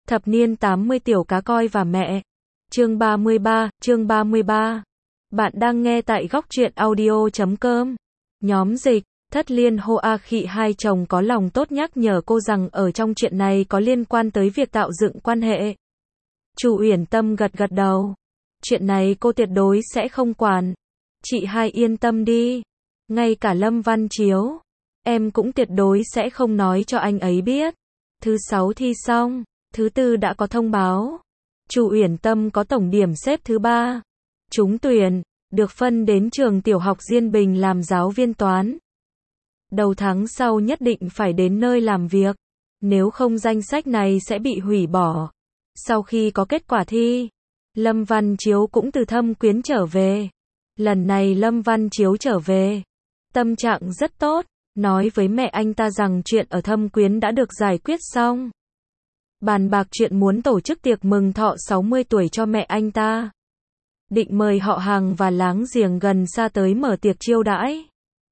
Thập niên 80 tiểu cá coi và mẹ. Chương 33. Bạn đang nghe tại góc truyện audio.com. Nhóm dịch, Thất Liên Hoa Khị hai chồng có lòng tốt nhắc nhở cô rằng ở trong chuyện này có liên quan tới việc tạo dựng quan hệ. Chu Uyển Tâm gật gật đầu. Chuyện này cô tuyệt đối sẽ không quản. Chị hai yên tâm đi. Ngay cả Lâm Văn Chiếu, em cũng tuyệt đối sẽ không nói cho anh ấy biết. Thứ 6 thi xong, thứ 4 đã có thông báo. Chu Uyển Tâm có tổng điểm xếp thứ 3. Trúng tuyển, được phân đến trường tiểu học Diên Bình làm giáo viên toán. Đầu tháng sau nhất định phải đến nơi làm việc, nếu không danh sách này sẽ bị hủy bỏ. Sau khi có kết quả thi, Lâm Văn Chiếu cũng từ Thâm Quyến trở về. Lần này Lâm Văn Chiếu trở về, tâm trạng rất tốt, nói với mẹ anh ta rằng chuyện ở Thâm Quyến đã được giải quyết xong. Bàn bạc chuyện muốn tổ chức tiệc mừng thọ 60 tuổi cho mẹ anh ta. Định mời họ hàng và láng giềng gần xa tới mở tiệc chiêu đãi.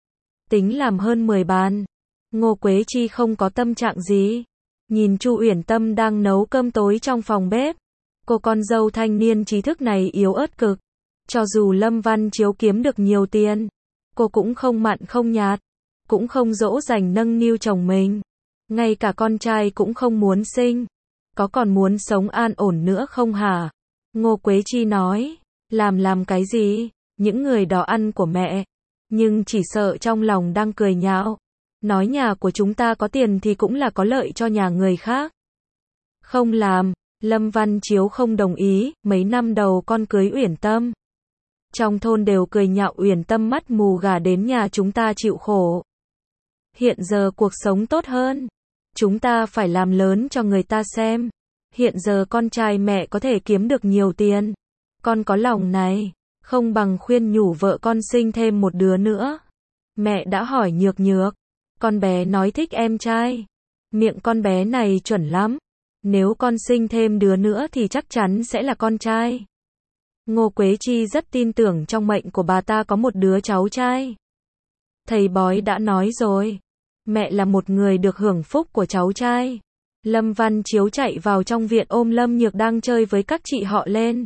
Tính làm hơn 10 bàn. Ngô Quế Chi không có tâm trạng gì. Nhìn Chu Uyển Tâm đang nấu cơm tối trong phòng bếp. Cô con dâu thanh niên trí thức này yếu ớt cực. Cho dù Lâm Văn Chiếu kiếm được nhiều tiền, cô cũng không mặn không nhạt, cũng không dỗ dành nâng niu chồng mình. Ngay cả con trai cũng không muốn sinh. Có còn muốn sống an ổn nữa không hả? Ngô Quế Chi nói, làm cái gì? Những người đó ăn của mẹ. Nhưng chỉ sợ trong lòng đang cười nhạo. Nói nhà của chúng ta có tiền thì cũng là có lợi cho nhà người khác. Không làm, Lâm Văn Chiếu không đồng ý, mấy năm đầu con cưới Uyển Tâm. Trong thôn đều cười nhạo Uyển Tâm mắt mù gả đến nhà chúng ta chịu khổ. Hiện giờ cuộc sống tốt hơn. Chúng ta phải làm lớn cho người ta xem. Hiện giờ con trai mẹ có thể kiếm được nhiều tiền. Con có lòng này, không bằng khuyên nhủ vợ con sinh thêm một đứa nữa. Mẹ đã hỏi Nhược Nhược. Con bé nói thích em trai. Miệng con bé này chuẩn lắm. Nếu con sinh thêm đứa nữa thì chắc chắn sẽ là con trai. Ngô Quế Chi rất tin tưởng trong mệnh của bà ta có một đứa cháu trai. Thầy bói đã nói rồi. Mẹ là một người được hưởng phúc của cháu trai. Lâm Văn Chiếu chạy vào trong viện ôm Lâm Nhược đang chơi với các chị họ lên.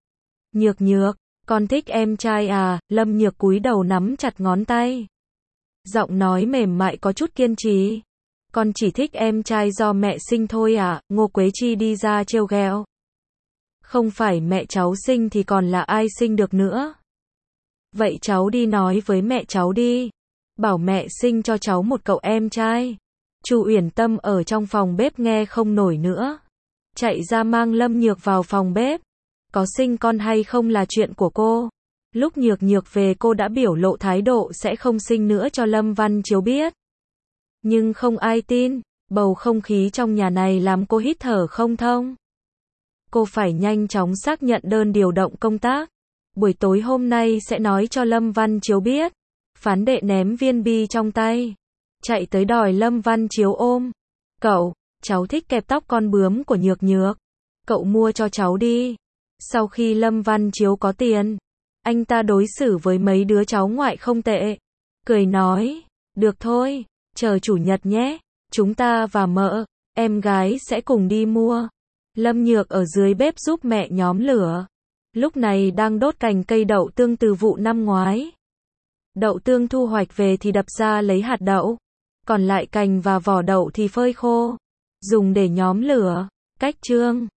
Nhược Nhược, con thích em trai à? Lâm Nhược cúi đầu nắm chặt ngón tay. Giọng nói mềm mại có chút kiên trì. Con chỉ thích em trai do mẹ sinh thôi à? Ngô Quế Chi đi ra trêu ghẹo. Không phải mẹ cháu sinh thì còn là ai sinh được nữa? Vậy cháu đi nói với mẹ cháu đi. Bảo mẹ sinh cho cháu một cậu em trai. Chu Uyển Tâm ở trong phòng bếp nghe không nổi nữa. Chạy ra mang Lâm Nhược vào phòng bếp. Có sinh con hay không là chuyện của cô. Lúc Nhược Nhược về cô đã biểu lộ thái độ sẽ không sinh nữa cho Lâm Văn Chiếu biết. Nhưng không ai tin. Bầu không khí trong nhà này làm cô hít thở không thông. Cô phải nhanh chóng xác nhận đơn điều động công tác. Buổi tối hôm nay sẽ nói cho Lâm Văn Chiếu biết. Phán đệ ném viên bi trong tay. Chạy tới đòi Lâm Văn Chiếu ôm. Cậu, cháu thích kẹp tóc con bướm của Nhược Nhược. Cậu mua cho cháu đi. Sau khi Lâm Văn Chiếu có tiền, anh ta đối xử với mấy đứa cháu ngoại không tệ. Cười nói, được thôi, chờ chủ nhật nhé. Chúng ta và mợ, em gái sẽ cùng đi mua. Lâm Nhược ở dưới bếp giúp mẹ nhóm lửa. Lúc này đang đốt cành cây đậu tương từ vụ năm ngoái. Đậu tương thu hoạch về thì đập ra lấy hạt đậu. Còn lại cành và vỏ đậu thì phơi khô. Dùng để nhóm lửa. Cách chương.